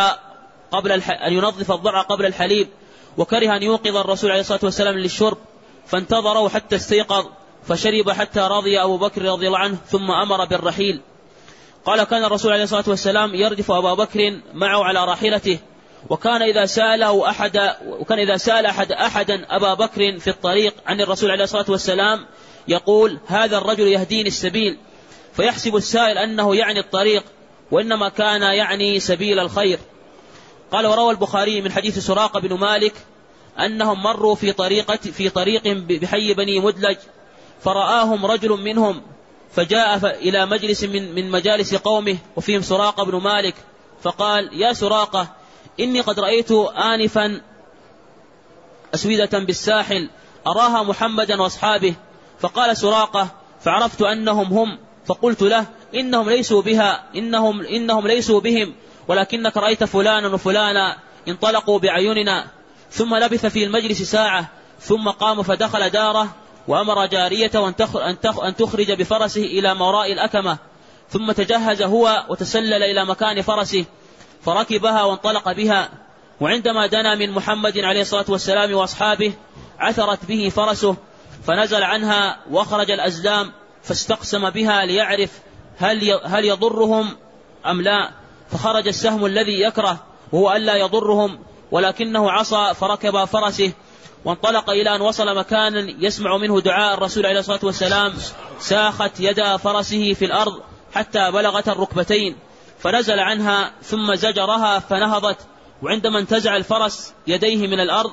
الضرع قبل الحليب، وكره أن يوقظ الرسول عليه الصلاة والسلام للشرب، فانتظروا حتى استيقظ فشرب حتى رضي أبو بكر رضي الله عنه ثم أمر بالرحيل. قال: كان الرسول عليه الصلاة والسلام يردف أبا بكر معه على راحلته، وكان إذا سأل أحدا أبا بكر في الطريق عن الرسول عليه الصلاة والسلام يقول: هذا الرجل يهديني السبيل، فيحسب السائل أنه يعني الطريق، وإنما كان يعني سبيل الخير. قال: وروى البخاري من حديث سراقة بن مالك أنهم مروا في طريق بحي بني مدلج، فرآهم رجل منهم فجاء إلى مجلس من مجالس قومه وفيهم سراقة بن مالك، فقال: يا سراقة، إني قد رأيت آنفا أسودة بالساحل أراها محمدا وأصحابه. فقال سراقة: فعرفت أنهم هم، فقلت له: إنهم ليسوا بهم، ولكنك رأيت فلانا وفلانا انطلقوا بعيوننا. ثم لبث في المجلس ساعة، ثم قام فدخل داره، وأمر جارية أن تخرج بفرسه إلى ما وراء الأكمة، ثم تجهز هو وتسلل إلى مكان فرسه فركبها وانطلق بها. وعندما دنا من محمد عليه الصلاة والسلام وأصحابه عثرت به فرسه، فنزل عنها وأخرج الأزلام فاستقسم بها ليعرف هل يضرهم أم لا، فخرج السهم الذي يكره وهو ألا يضرهم، ولكنه عصى فركب فرسه وانطلق إلى أن وصل مكانا يسمع منه دعاء الرسول عليه الصلاة والسلام، ساخت يدا فرسه في الأرض حتى بلغت الركبتين، فنزل عنها ثم زجرها فنهضت، وعندما انتزع الفرس يديه من الأرض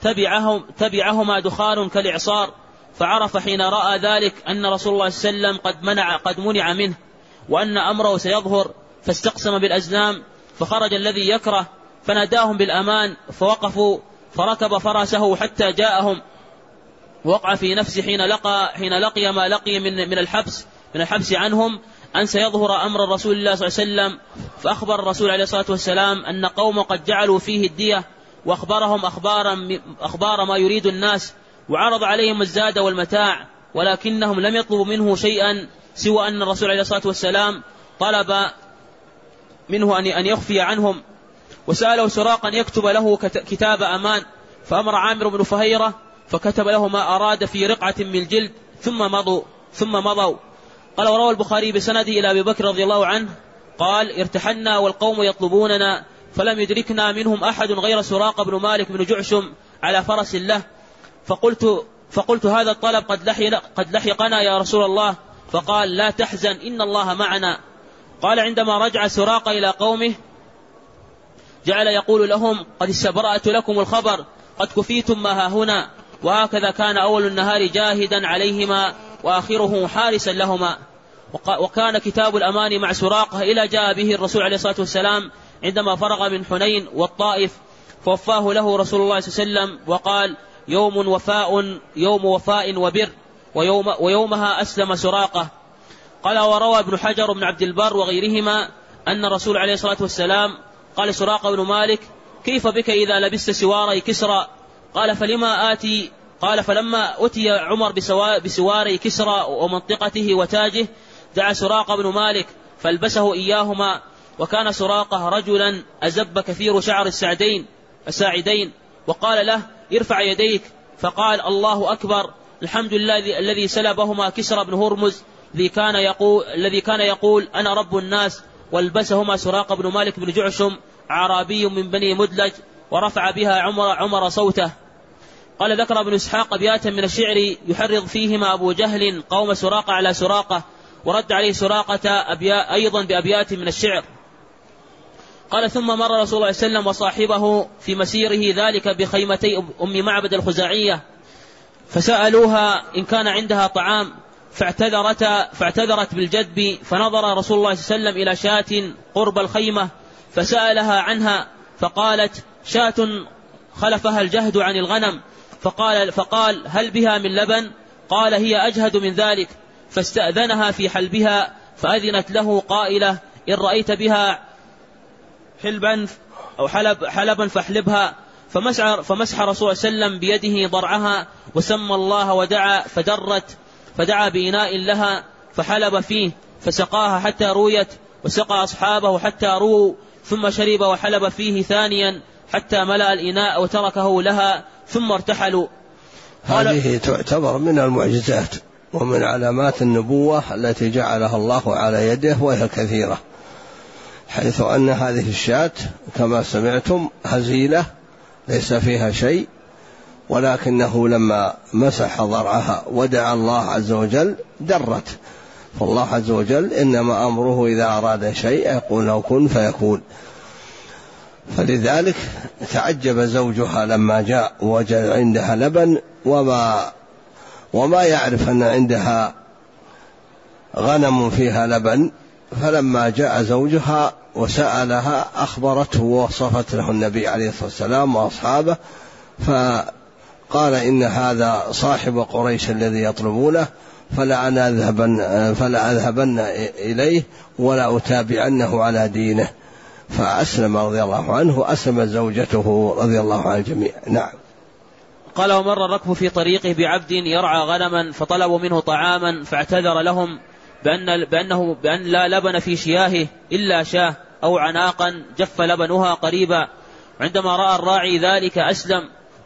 تبعهما دخان كالإعصار، فعرف حين رأى ذلك أن رسول الله صلى الله عليه وسلم قد منع منه وأن أمره سيظهر، فاستقسم بالأزلام، فخرج الذي يكره فناداهم بالأمان فوقفوا، فركب فرسه حتى جاءهم، وقع في نفسه حين لقي ما لقي من الحبس عنهم أن سيظهر أمر الرسول الله صلى الله عليه وسلم، فأخبر الرسول عليه الصلاة والسلام أن قوم قد جعلوا فيه الدية، وأخبرهم أخبار ما يريد الناس، وعرض عليهم الزاد والمتاع، ولكنهم لم يطلبوا منه شيئا سوى أن الرسول عليه الصلاة والسلام طلب منه أن يخفي عنهم، وسأله سراقا يكتب له كتاب أمان، فأمر عامر بن فهيرة فكتب له ما أراد في رقعة من الجلد ثم مضوا. قال وروى البخاري بسنده إلى أبي بكر رضي الله عنه قال ارتحلنا والقوم يطلبوننا فلم يدركنا منهم أحد غير سراق بن مالك بن جعشم على فرس له، فقلت هذا الطلب قد لحقنا يا رسول الله، فقال لا تحزن إن الله معنا. قال عندما رجع سراق إلى قومه جعل يقول لهم قد استبرأت لكم الخبر، قد كفيتم ما ها هنا، وهكذا كان أول النهار جاهدا عليهما وآخره حارسا لهما. وكان كتاب الأمان مع سراقه إلى جاء به الرسول عليه الصلاة والسلام عندما فرغ من حنين والطائف، فوفاه له رسول الله صلى الله عليه وسلم وقال يوم وفاء وبر، ويومها أسلم سراقه. قال وروى ابن حجر بن عبد البر وغيرهما أن الرسول عليه الصلاة والسلام قال سراقه بن مالك كيف بك إذا لبست سواري كسرى؟ قال فلما أتي عمر بسواري كسرى ومنطقته وتاجه دعا سراقه بن مالك فالبسه إياهما، وكان سراقه رجلا أزب كثير شعر الساعدين، وقال له ارفع يديك، فقال الله أكبر، الحمد لله الذي سلبهما كسرى بن هرمز الذي كان يقول أنا رب الناس، والبسهما سراقه بن مالك بن جعشم عربي من بني مدلج، ورفع بها عمر صوته. قال ذكر ابن إسحاق أبياتا من الشعر يحرض فيهما أبو جهل قوم سراقة على سراقة، ورد عليه سراقة أيضا بأبيات من الشعر. قال ثم مر رسول الله صلى الله عليه وسلم وصاحبه في مسيره ذلك بخيمتي أم معبد الخزاعية، فسألوها إن كان عندها طعام، فاعتذرت بالجدب، فنظر رسول الله صلى الله عليه وسلم إلى شاة قرب الخيمة فسألها عنها، فقالت شاة خلفها الجهد عن الغنم، فقال هل بها من لبن؟ قال هي أجهد من ذلك، فاستأذنها في حلبها، فأذنت له قائلة إن رأيت بها حلبا أو حلبا فاحلبها، فمسح رسول الله صلى الله عليه وسلم بيده ضرعها وسمى الله ودعا، فدعا بإناء لها فحلب فيه، فسقاها حتى رويت، وسقى أصحابه حتى رووا، ثم شرب وحلب فيه ثانيا حتى ملأ الإناء وتركه لها ثم ارتحلوا. هذه تعتبر من المعجزات ومن علامات النبوة التي جعلها الله على يده، وهي كثيرة، حيث أن هذه الشاة كما سمعتم هزيلة ليس فيها شيء، ولكنه لما مسح ضرعها ودعا الله عز وجل درت، فالله عز وجل إنما أمره إذا أراد شيء يقول له كن فيكون. فلذلك تعجب زوجها لما جاء وجد عندها لبن وما يعرف أن عندها غنم فيها لبن، فلما جاء زوجها وسألها أخبرته ووصفت له النبي عليه الصلاة والسلام وأصحابه، فقال إن هذا صاحب قريش الذي يطلبونه، فلا أذهبن إليه ولا أتابعنه على دينه، فأسلم رضي الله عنه، أسلم زوجته رضي الله عن الجميع. نعم. قال ومر الركب في طريقه بعبد يرعى غنما، فطلبوا منه طعاما، فاعتذر لهم بأن لا لبن في شياهه إلا شاه أو عناقا جف لبنها قريبا. عندما رأى الراعي ذلك أسلم،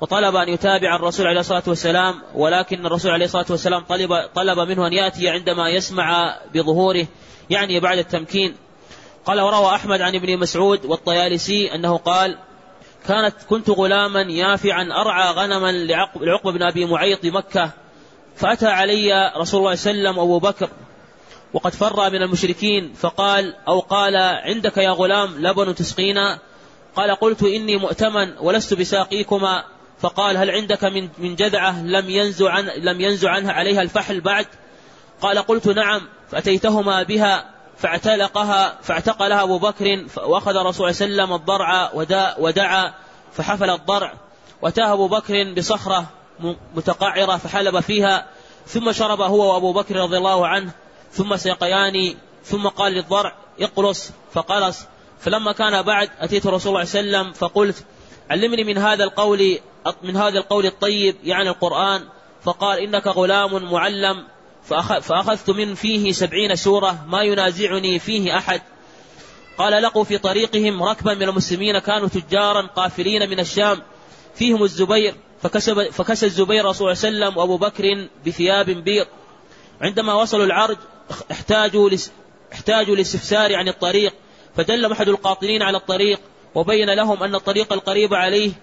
وطلب أن يتابع الرسول عليه الصلاة والسلام، ولكن الرسول عليه الصلاة والسلام طلب منه أن يأتي عندما يسمع بظهوره، يعني بعد التمكين. قال: وروى أحمد عن ابن مسعود والطيالسي أنه قال: كنت غلاما يافعا أرعى غنما لعقبة بن أبي معيط بمكة، فأتى علي رسول الله صلى الله عليه وسلم أبو بكر وقد فر من المشركين، فقال عندك يا غلام لبن تسقينا؟ قال: قلت: إني مؤتمن ولست بساقيكما. فقال: هل عندك من جذعة لم ينزع عنها عليها الفحل بعد؟ قال: قلت: نعم. فأتيتهما بها فاعتقلها أبو بكر، وأخذ الرسول صلى الله عليه وسلم الضرع ودعا فحفل الضرع، واتاه أبو بكر بصخرة متقعرة فحلب فيها، ثم شرب هو وأبو بكر رضي الله عنه، ثم سيقياني، ثم قال للضرع: اقلص، فقلص. فلما كان بعد أتيت رسول الله صلى الله عليه وسلم فقلت: علمني من هذا القول الطيب، يعني القرآن. فقال: إنك غلام معلم. فأخذت من فيه 70 سورة ما ينازعني فيه أحد. قال: لقوا في طريقهم ركبا من المسلمين كانوا تجارا قافلين من الشام، فيهم الزبير، فكسى الزبير رسول الله صلى الله عليه وسلم وأبو بكر بثياب بيض. عندما وصلوا العرج احتاجوا للاستفسار عن الطريق، فدل أحد القاطنين على الطريق وبين لهم أن الطريق القريب عليه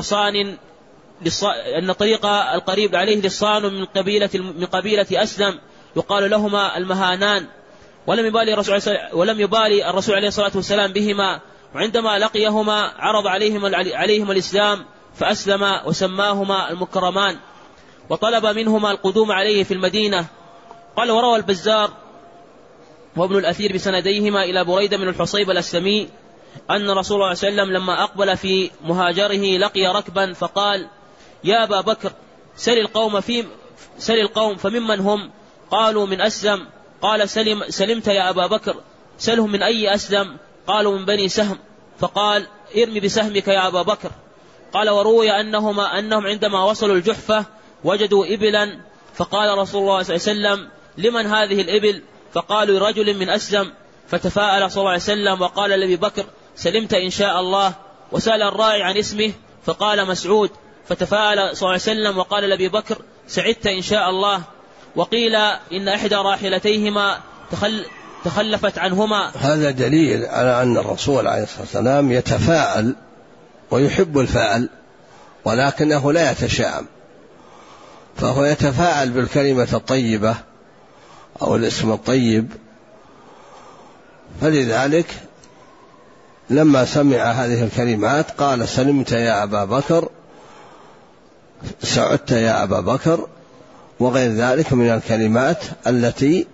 لصان من قبيلة أسلم يقال لهما المهانان، ولم يبالي الرسول عليه الصلاة والسلام بهما، وعندما لقيهما عرض عليهم الإسلام فأسلم وسماهما المكرمان، وطلب منهما القدوم عليه في المدينة. قال: وروى البزار وابن الأثير بسنديهما إلى بريدة من الحصيب الأسلمي أن رسول الله صلى الله عليه وسلم لما أقبل في مهاجره لقي ركبا فقال: يا أبا بكر سل القوم فممن هم؟ قالوا: من أسلم. قال: سلمت يا أبا بكر. سلهم: من أي أسلم؟ قالوا: من بني سهم. فقال: ارمي بسهمك يا أبا بكر. قال: وروي أنهم عندما وصلوا الجحفة وجدوا إبلا، فقال رسول الله صلى الله عليه وسلم: لمن هذه الإبل؟ فقالوا: رجل من أسلم. فتفاءل صلى الله عليه وسلم وقال لأبي بكر: سلمت إن شاء الله. وسأل الراعي عن اسمه فقال: مسعود. فتفاءل صلى الله عليه وسلم وقال لأبي بكر: سعدت إن شاء الله. وقيل إن إحدى راحلتيهما تخلفت عنهما. هذا دليل على أن الرسول عليه الصلاة والسلام يتفاءل ويحب الفعل، ولكنه لا يتشائم، فهو يتفاءل بالكلمة الطيبة أو الاسم الطيب. فلذلك لما سمع هذه الكلمات قال: سلمت يا أبا بكر، سعدت يا أبا بكر، وغير ذلك من الكلمات التي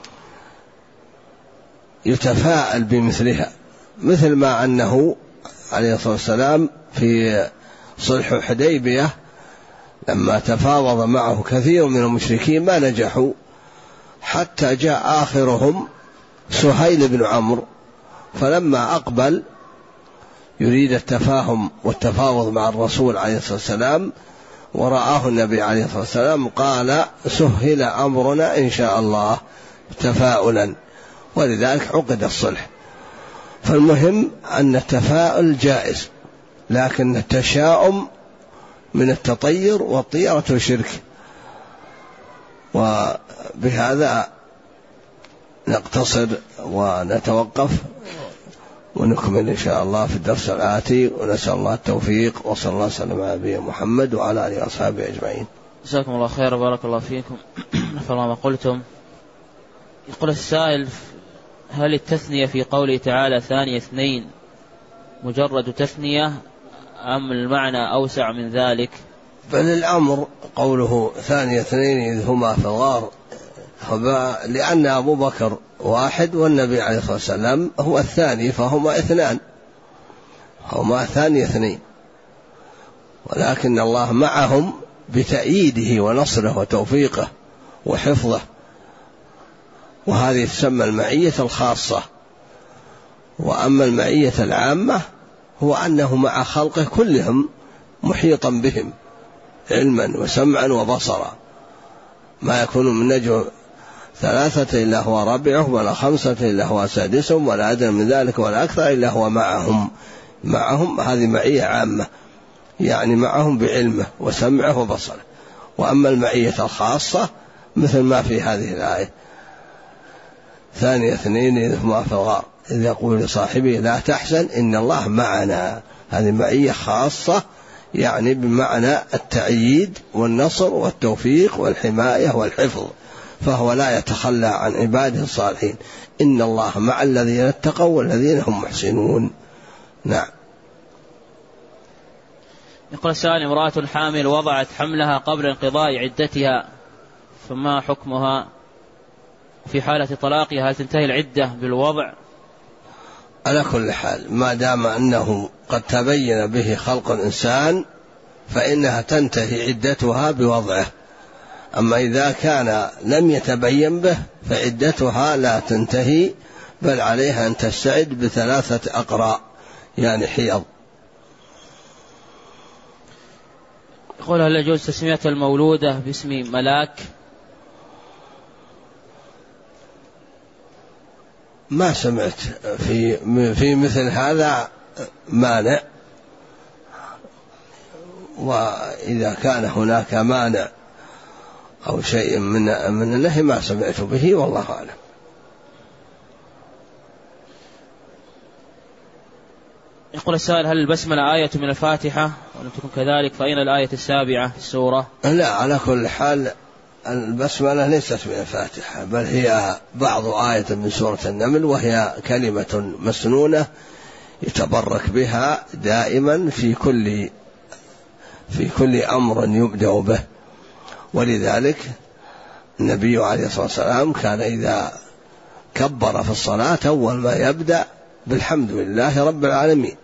يتفاءل بمثلها، مثل ما أنه عليه الصلاة والسلام في صلح حديبية لما تفاوض معه كثير من المشركين ما نجحوا، حتى جاء آخرهم سهيل بن عمرو، فلما أقبل يريد التفاهم والتفاوض مع الرسول عليه الصلاة والسلام ورآه النبي عليه الصلاة والسلام قال: سهل أمرنا إن شاء الله، تفاؤلا، ولذلك عقد الصلح. فالمهم أن التفاؤل جائز، لكن التشاؤم من التطير والطيرة شرك. وبهذا نقتصر ونتوقف ونكمل إن شاء الله في الدرس الآتي، ونسأل الله التوفيق، وصلى الله وسلم على نبينا محمد وعلى آله وأصحابه أجمعين. جزاكم الله خير وبارك الله فيكم. نفع الله ما قلتم. يقول السائل: هل التثنية في قوله تعالى ثاني اثنين مجرد تثنية أم المعنى أوسع من ذلك؟ بل الأمر قوله ثاني اثنين إذ هما في الغار، لأن أبو بكر واحد والنبي عليه الصلاة والسلام هو الثاني، فهما اثنان، هما ثاني اثنين، ولكن الله معهم بتأييده ونصره وتوفيقه وحفظه، وهذه تسمى المعية الخاصة. وأما المعية العامة هو أنه مع خلقه كلهم محيطا بهم علما وسمعا وبصرا، ما يكون من نجوى ثلاثة إلا هو رابعهم، ولا خمسة إلا هو سادسهم، ولا أدنى من ذلك ولا أكثر إلا هو معهم. هذه معية عامة. يعني معهم بعلمه وسمعه وبصره. وأما المعية الخاصة مثل ما في هذه الآية: ثاني اثنين إذ هما في الغار إذ يقول لصاحبه لا تحزن إن الله معنا. هذه معية خاصة، يعني بمعنى التأييد والنصر والتوفيق والحماية والحفظ، فهو لا يتخلى عن عباده الصالحين. إن الله مع الذين اتقوا والذين هم محسنون. نعم. يقول السائل: امرأة حامل وضعت حملها قبل انقضاء عدتها، فما حكمها؟ في حالة طلاقها هل تنتهي العدة بالوضع؟ على كل حال ما دام أنه قد تبين به خلق الإنسان فإنها تنتهي عدتها بوضعه. أما إذا كان لم يتبين به فعدتها لا تنتهي، بل عليها أن تستعد ب3 أقراء، يعني حيض. يقول: هل يجوز تسمية المولودة باسم ملاك؟ ما سمعت في مثل هذا مانع، وإذا كان هناك مانع أو شيء من النهي ما سمعت به، والله أعلم. يقول السائل: هل البسملة آية من الفاتحة؟ ولم تكن كذلك فأين الآية 7 في السورة؟ لا، على كل حال البسملة ليست من الفاتحة، بل هي بعض آية من سورة النمل، وهي كلمة مسنونة يتبرك بها دائما في كل أمر يبدأ به. ولذلك النبي عليه الصلاة والسلام كان إذا كبر في الصلاة أول ما يبدأ بالحمد لله رب العالمين،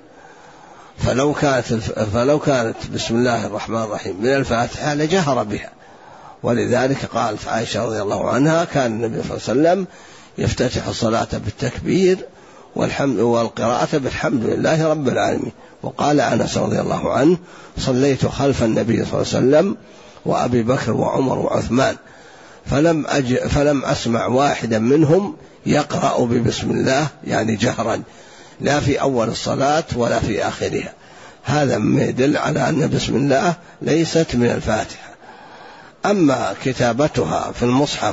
فلو كانت بسم الله الرحمن الرحيم من الفاتحة لجهر بها. ولذلك قالت عائشة رضي الله عنها: كان النبي صلى الله عليه وسلم يفتتح الصلاة بالتكبير والقراءة بالحمد لله رب العالمين. وقال أنس رضي الله عنه: صليت خلف النبي صلى الله عليه وسلم وأبي بكر وعمر وعثمان فلم أسمع واحدا منهم يقرأ ببسم الله، يعني جهرا، لا في أول الصلاة ولا في آخرها. هذا ما يدل على أن بسم الله ليست من الفاتحة. أما كتابتها في المصحف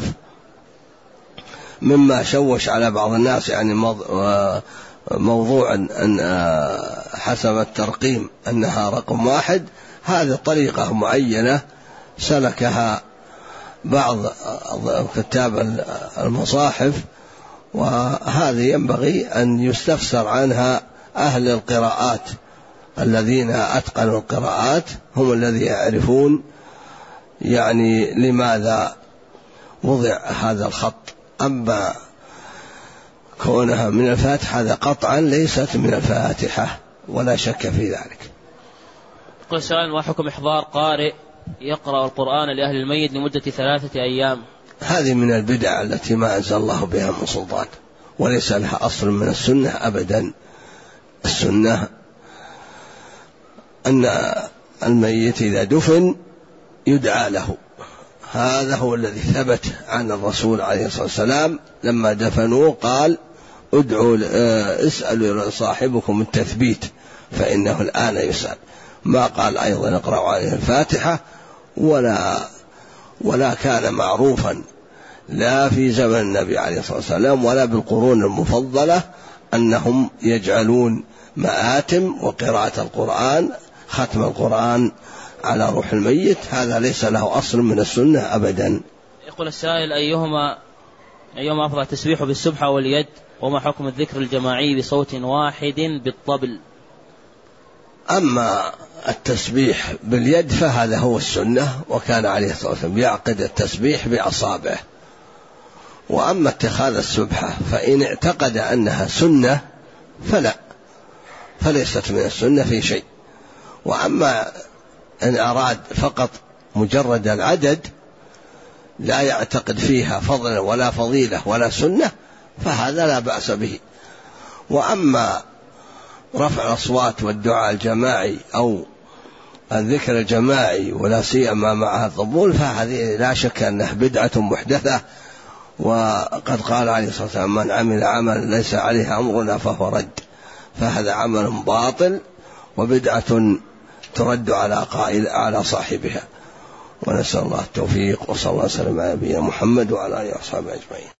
مما شوش على بعض الناس، يعني موضوع أن حسب الترقيم أنها رقم 1، هذه طريقة معينة سلكها بعض كتاب المصاحف، وهذه ينبغي أن يستفسر عنها أهل القراءات الذين أتقنوا القراءات، هم الذين يعرفون يعني لماذا وضع هذا الخط. أما كونها من الفاتحة هذا قطعا ليست من الفاتحة ولا شك في ذلك. يقول سؤال: ما حكم إحضار قارئ يقرأ القرآن لأهل الميت لمدة 3 أيام؟ هذه من البدع التي ما أنزل الله بها من سلطان، وليس لها أصل من السنة أبدا. السنة أن الميت إذا دفن يدعى له، هذا هو الذي ثبت عن الرسول عليه الصلاة والسلام لما دفنوه قال: اسألوا صاحبكم التثبيت فإنه الآن يسأل. ما قال أيضا اقرأوا عليه الفاتحة، ولا كان معروفا لا في زمن النبي عليه الصلاة والسلام ولا بالقرون المفضلة أنهم يجعلون مآتم وقراءة القرآن ختم القرآن على روح الميت، هذا ليس له أصل من السنة أبدا. يقول السائل: أيهما أفضل، التسبيح بالسبحة واليد؟ وما حكم الذكر الجماعي بصوت واحد بالطبل؟ أما التسبيح باليد فهذا هو السنة، وكان عليه الصلاة والسلام يعقد التسبيح بأصابعه. وأما اتخاذ السبحة فإن اعتقد أنها سنة فليست من السنة في شيء. وأما إن أراد فقط مجرد العدد لا يعتقد فيها فضلا ولا فضيلة ولا سنة فهذا لا بأس به. وأما رفع الأصوات والدعاء الجماعي أو الذكر الجماعي ولا سيما معها الطبول فهذه لا شك أنها بدعة محدثة، وقد قال عليه الصلاة والسلام: من عمل عملا ليس عليه أمرنا فهو رد. فهذا عمل باطل وبدعة ترد على صاحبها. ونسأل الله التوفيق، وصلى الله وسلم على نبينا محمد وعلى آله وصحبه أجمعين.